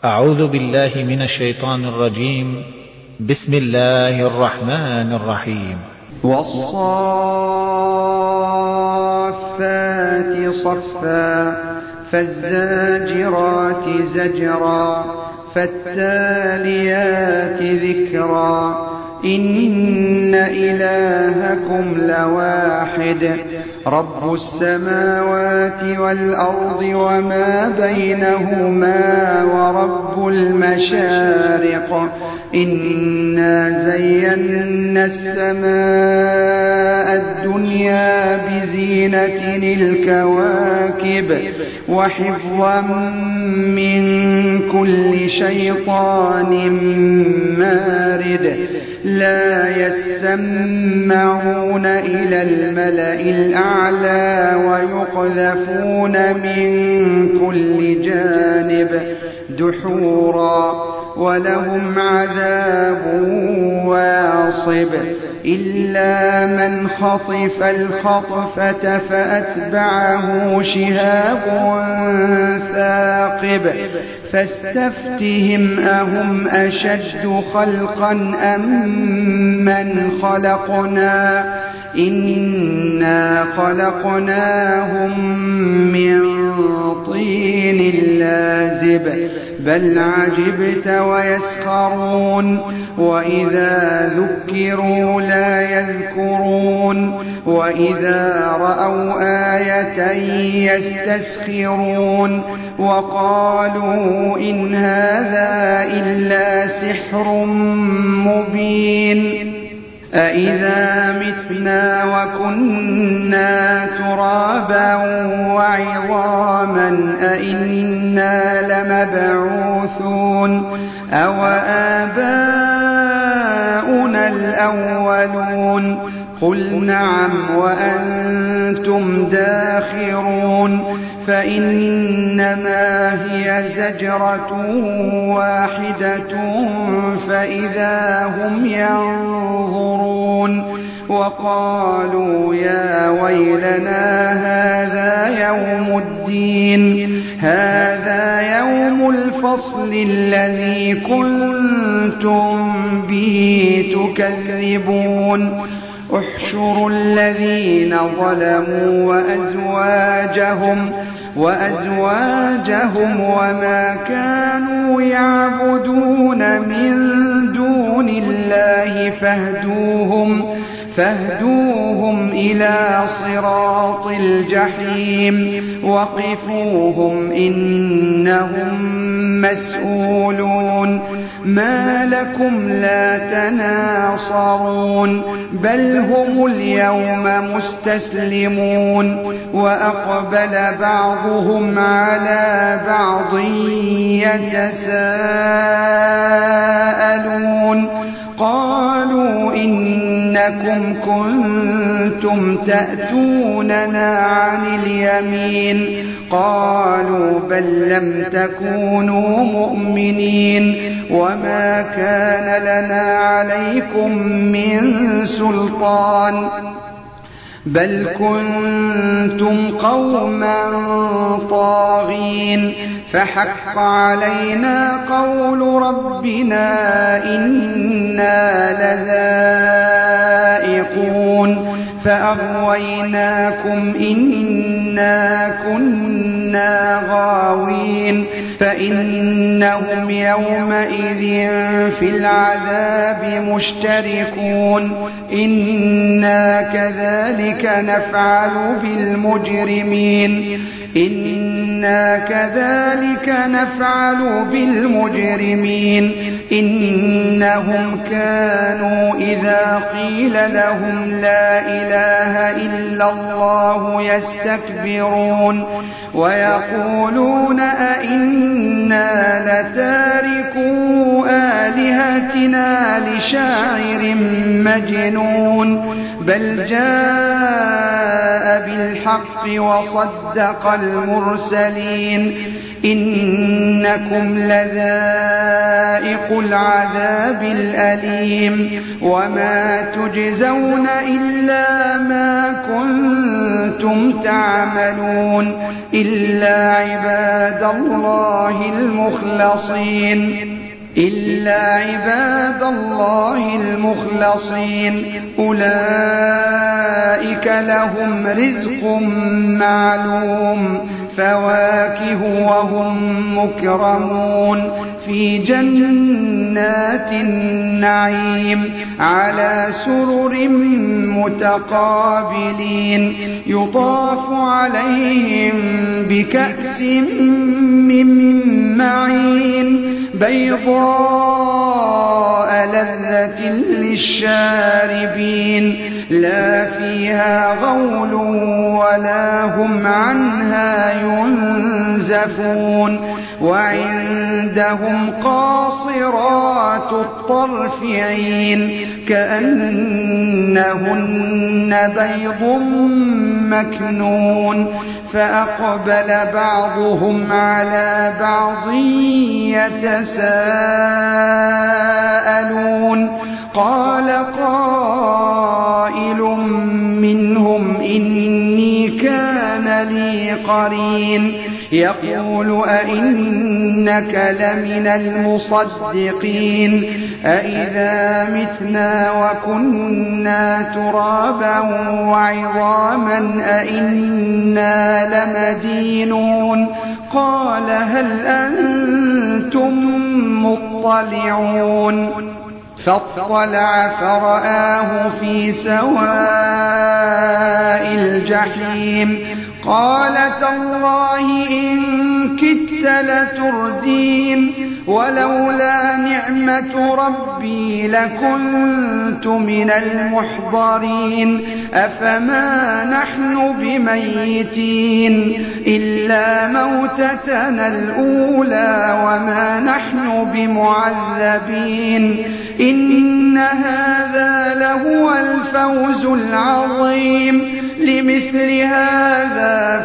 أعوذ بالله من الشيطان الرجيم. بسم الله الرحمن الرحيم. والصافات صفا فالزاجرات زجرا فالتاليات ذكرا إن إلهكم لواحد رب السماوات والأرض وما بينهما ورب المشارق إنا زينا السماء الدنيا بزينة الكواكب وحفظا من كل شيطان مارد لا يسمعون إلى الملأ الأعلى ويقذفون من كل جانب دحورا ولهم عذاب واصب إلا من خطف الخطفة فأتبعه شهاب ثاقب فاستفتهم أهم أشد خلقا أم من خلقنا إنا خلقناهم من طين لازب بل عجبت ويسخرون وإذا ذكروا لا يذكرون وإذا رأوا آية يستسخرون وقالوا إن هذا إلا سحر مبين أإذا متنا وكنا ترابا وعظاما أإنا لمبعوثون أو آباؤنا الأولون قل نعم وأنتم داخرون فإنما هي زجرة واحدة فإذا هم ينظرون وقالوا يا ويلنا هذا يوم الدين هذا يوم الفصل الذي كنتم به تكذبون احشروا الذين ظلموا وأزواجهم وما كانوا يعبدون من دون الله فاهدوهم إلى صراط الجحيم وقفوهم إنهم مسؤولون ما لكم لا تناصرون بل هم اليوم مستسلمون وأقبل بعضهم على بعض يتساءلون قالوا إنكم كنتم تأتوننا عن اليمين قالوا بل لم تكونوا مؤمنين وما كان لنا عليكم من سلطان بل كنتم قوما طاغين فحق علينا قول ربنا إنا لذائقون فأغويناكم إنا كنا غاوين فإنهم يومئذ في العذاب مشتركون إنا كذلك نفعل بالمجرمين إنهم كانوا إذا قيل لهم لا إله إلا الله يستكبرون ويقولون أئنا لتاركو آلهتنا لشاعر مجنون بل جاء بالحق وصدق المرسلين إنكم لذائقو العذاب الأليم وما تجزون إلا ما كنتم كنتم تعملون إلا عباد الله المخلصين أولئك لهم رزق معلوم فواكه وهم مكرمون في جنات النعيم على سرر متقابلين يطاف عليهم بكأس من معين بيضاء لذة للشاربين لا فيها غول ولا هم عنها ينزفون وعندهم قاصرات الطرف عين كأنهن بيض مكنون فأقبل بعضهم على بعض يتساءلون قال قائل منهم إني كان لي قرين يقول أئنك لمن المصدقين أئذا متنا وكنا ترابا وعظاما أئنا لمدينون قال هل أنتم مطلعون فاطلع فرآه في سواء الجحيم قال تالله إن كدت لتردين ولولا نعمة ربي لكنت من المحضرين أفما نحن بميتين إلا موتتنا الأولى وما نحن بمعذبين إن هذا لهو الفوز العظيم لمثل هذا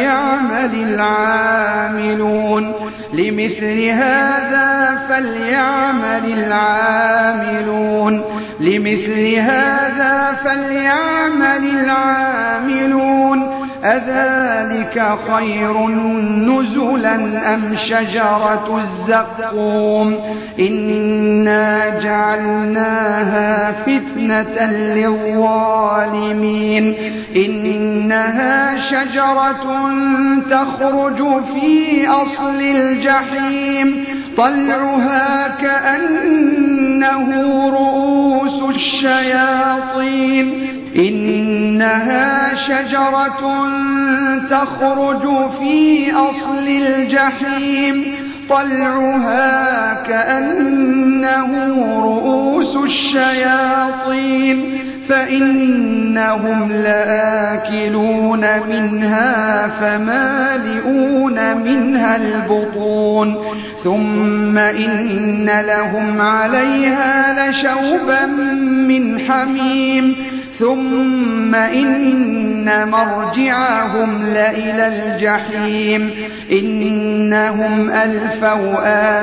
فليعمل العاملون أذلك خير نزلا أم شجرة الزقوم إنا جعلناها فتنة للظالمين إنها شجرة تخرج في أصل الجحيم طلعها كأنه رؤوس الشياطين إنها شجرة تخرج في أصل الجحيم طلعها كأنه رؤوس الشياطين فإنهم لآكلون منها فمالئون منها البطون ثم إن لهم عليها لشوبا من حميم ثم إن مرجعهم لإلى الجحيم إنهم ألفوا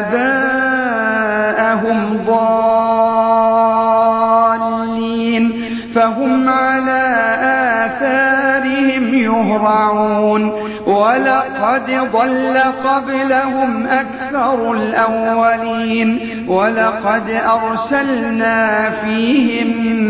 آباءهم ضالين فهم على آثارهم يهرعون ولقد ضل قبلهم أكثر الأولين ولقد أرسلنا فيهم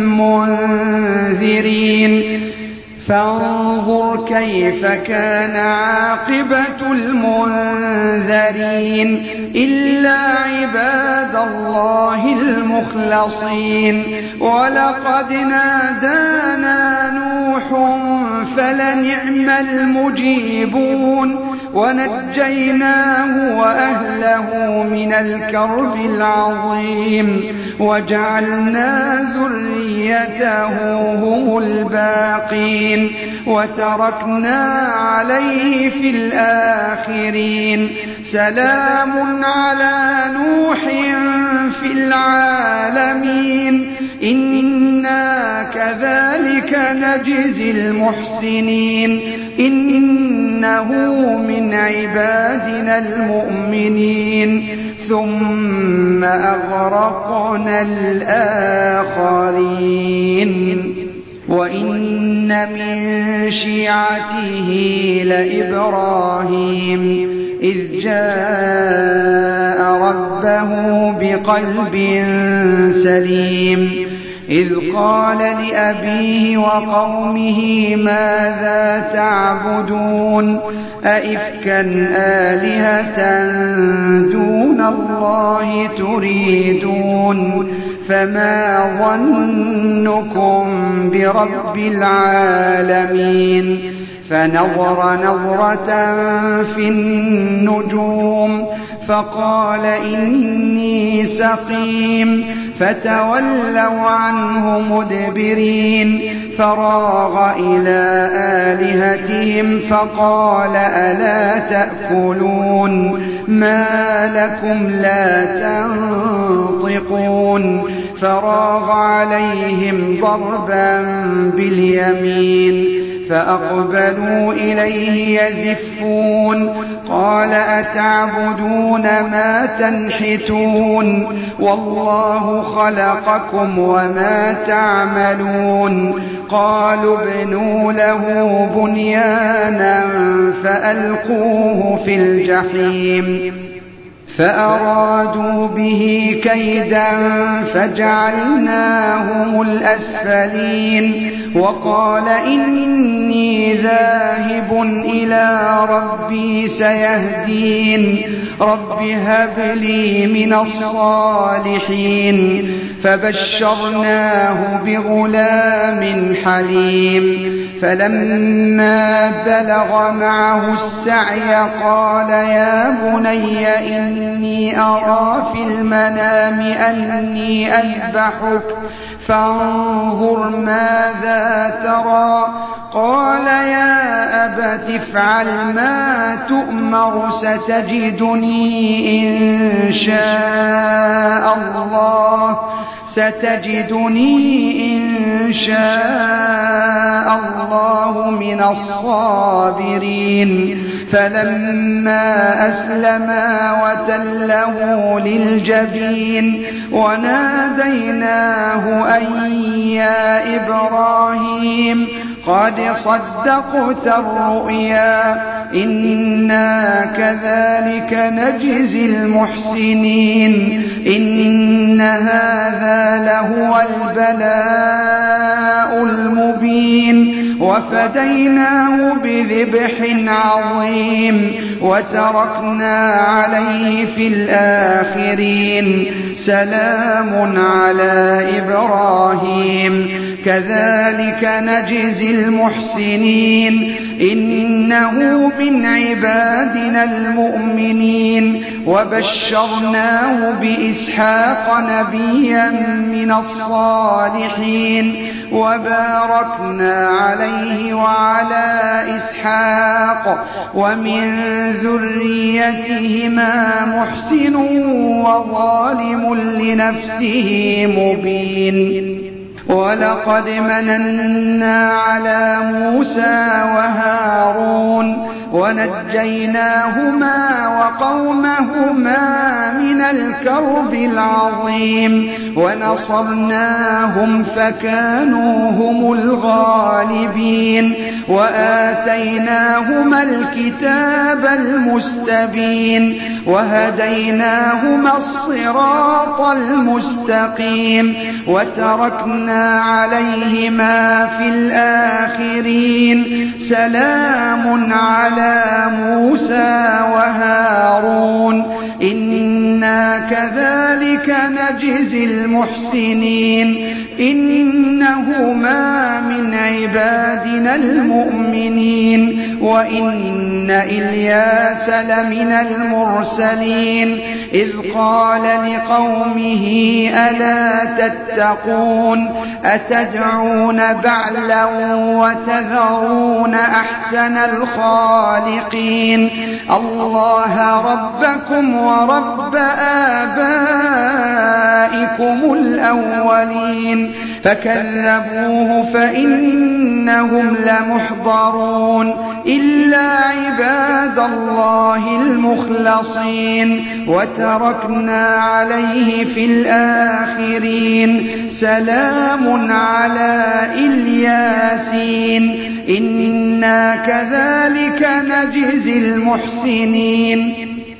منذرين فانظر كيف كان عاقبة المنذرين إلا عباد الله المخلصين ولقد نادانا نوح فلنعم المجيبون ونجيناه وأهله من الكرب العظيم وجعلنا ذريته هم الباقين وتركنا عليه في الآخرين سلام على نوح في العالمين إنا كذلك نجزي المحسنين إنه من عبادنا المؤمنين ثم أغرقنا الآخرين وَإِنَّ مِن شِيعَتِهِ لَإِبْرَاهِيمَ إِذْ جَاءَ رَبَّهُ بِقَلْبٍ سَلِيمٍ إِذْ قَالَ لِأَبِيهِ وَقَوْمِهِ مَاذَا تَعْبُدُونَ أَئِفْكًا آلِهَةً دُونَ اللَّهِ تُرِيدُونَ فَمَا ظَنُّكُم بِرَبِّ الْعَالَمِينَ فَنَظَرَ نَظْرَةً فِي النُّجُومِ فَقَالَ إِنِّي سَقِيمٌ فَتَوَلَّوْا عَنْهُ مُدْبِرِينَ فَرَاغَ إِلَىٰ آلِهَتِهِمْ فَقَالَ أَلَا تَأْكُلُونَ مَا لَكُمْ لَا تَنطِقُونَ فَرَاغَ عَلَيْهِمْ ضَرْبًا بِالْيَمِينِ فَأَقْبَلُوا إِلَيْهِ يَزِفُّونَ قَالَ أَتَعْبُدُونَ مَا تَنْحِتُونَ وَاللَّهُ خَلَقَكُمْ وَمَا تَعْمَلُونَ قَالُوا ابْنُوا لَهُ بُنْيَانًا فَأَلْقُوهُ فِي الْجَحِيمِ فَأَرَادُوا بِهِ كَيْدًا فَجَعَلْنَاهُمُ الْأَسْفَلِينَ وَقَالَ إِنِّي ذَاهِبٌ إِلَىٰ رَبِّي سَيَهْدِينِ رَبِّ هَبْ لِي مِنَ الصَّالِحِينَ فَبَشَّرْنَاهُ بِغُلَامٍ حَلِيمٍ فَلَمَّا بَلَغَ مَعَهُ السَّعْيَ قَالَ يَا بُنَيَّ إِنِّي أَرَىٰ فِي الْمَنَامِ أَنِّي أَذْبَحُكَ فَانظُرْ مَاذَا تَرَىٰ قَالَ يَا أَبَتِ افْعَلْ مَا تُؤْمَرُ ستجدني إن شاء الله من الصابرين فلما أسلما وتله للجبين وناديناه أن يا إبراهيم قد صدقت الرؤيا إنا كذلك نجزي المحسنين إن هذا لهو البلاء المبين وفديناه بذبح عظيم وتركنا عليه في الآخرين سلام على إبراهيم كذلك نجزي المحسنين إنه من عبادنا المؤمنين وبشرناه بإسحاق نبيا من الصالحين وباركنا عليه وعلى إسحاق ومن ذريتهما محسن وظالم لنفسه مبين ولقد مننا على موسى وهارون ونجيناهما وقومهما من الكرب العظيم ونصرناهم فكانوا هم الغالبين وآتيناهما الكتاب المستبين وهديناهما الصراط المستقيم وتركنا عليهما في الآخرين سلام على موسى وهارون إنا كذلك نجزي المحسنين إنهما من عبادنا المؤمنين وإن إلياس لمن المرسلين إذ قال لقومه ألا تتقون أتدعون بعلا وتذرون أحسن الخالقين الله ربكم ورب آبائكم الأولين فكذبوه فإنهم لمحضرون إلا عباد الله المخلصين وتركنا عليه في الآخرين سلام على الياسين إنا كذلك نجزي المحسنين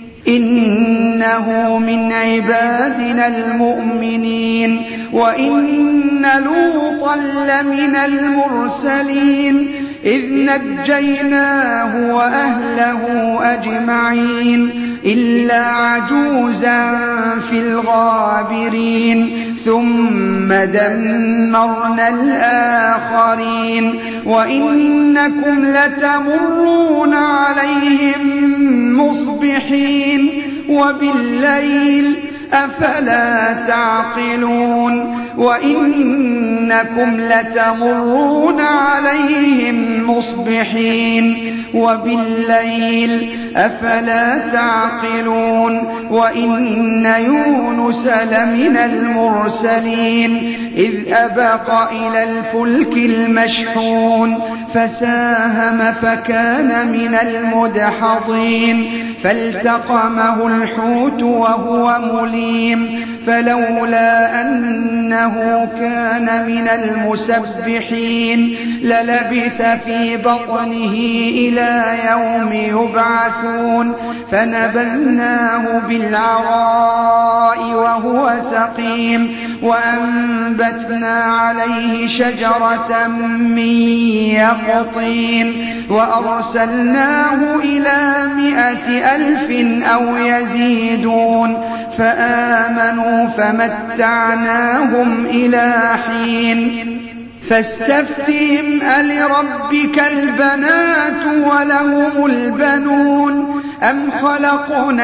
إنه من عبادنا المؤمنين وإن لوطا لمن المرسلين إذ نجيناه وأهله أجمعين إلا عجوزا في الغابرين ثم دمرنا الآخرين وإنكم لتمرون عليهم مصبحين وبالليل أفلا تعقلون وإنكم لتمرون عليهم مصبحين وبالليل أفلا تعقلون وإن يونس لمن المرسلين إذ أبق إلى الفلك المشحون فساهم فكان من المدحضين فالتقمه الحوت وهو مليم فلولا أنه كان من المسبحين للبث في بطنه إلى يوم يبعثون فنبذناه بالعراء وهو سقيم وأنبتنا عليه شجرة من يقطين وأرسلناه إلى 100,000 أو يزيدون فآمنوا فمتعناهم إلى حين فاستفتهم ألربك البنات ولهم البنون أم خلقنا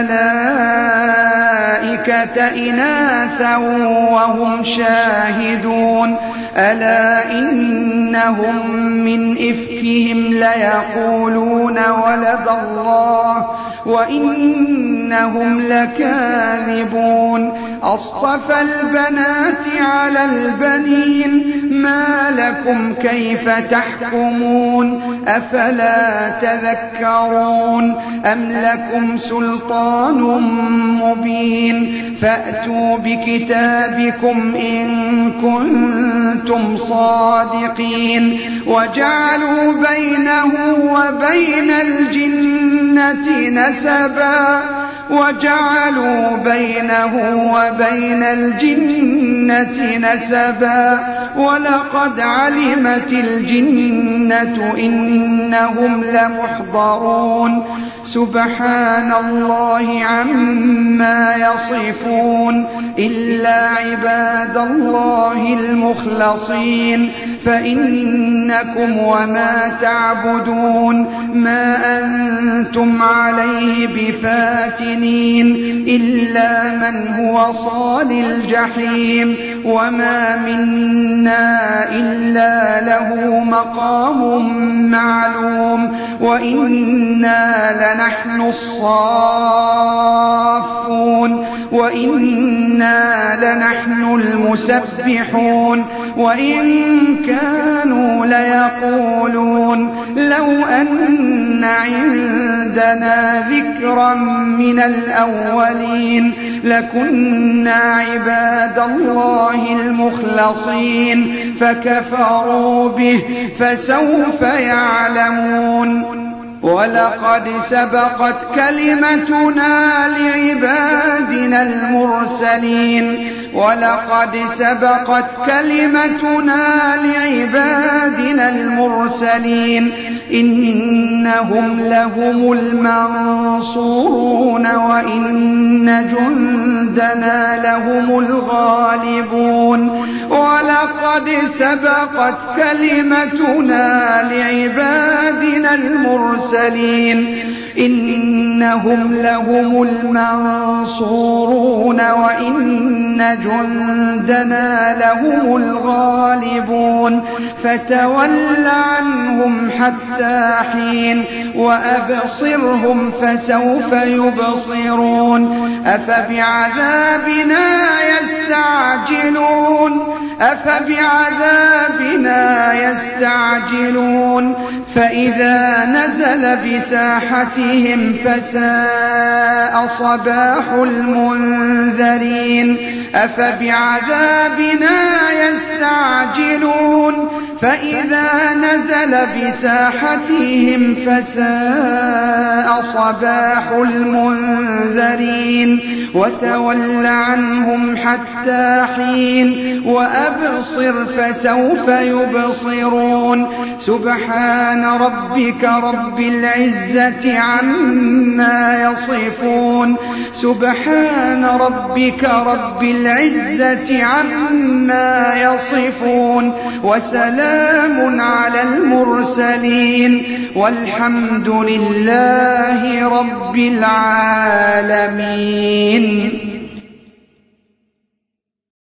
الملائكة إناثا وهم شاهدون ألا إنهم من إفكهم ليقولون ولد الله وإنهم لكاذبون أصطفى البنات على البنين ما لكم كيف تحكمون أفلا تذكرون أم لكم سلطان مبين فأتوا بكتابكم إن كنتم صادقين وجعلوا بينه وبين الجنة نسبا ولقد علمت الجنة إنهم لمحضرون سبحان الله عما يصفون إلا عباد الله المخلصين فإنكم وما تعبدون ما أنتم عليه بفاتنين إلا من هو صال الجحيم وما منا إلا له مقام معلوم وإنا لنحن الصافون وإنا لنحن المسبحون وإن كانوا ليقولون لو أن عندنا ذكرا من الأولين لكنا عباد الله المخلصين فكفروا به فسوف يعلمون ولقد سبقت كلمتنا لعبادنا المرسلين إنهم لهم المنصورون وإن جندنا لهم الغالبون ولقد سبقت كلمتنا لعبادنا المرسلين إنهم لهم المنصورون وإن جندنا لهم الغالبون فتول عنهم حتى حين وأبصرهم فسوف يبصرون أفبعذابنا يستعجلون فإذا نزل بساحتهم فساء صباح المنذرين أفبعذابنا يستعجلون فإذا نزل بساحتهم فساء صباح المنذرين وتول عنهم حتى حين وأبصر فسوف يبصرون سبحان ربك رب العزة عما يصفون سبحان ربك رب العزة عما يصفون وسلام على المرسلين والحمد لله رب العالمين.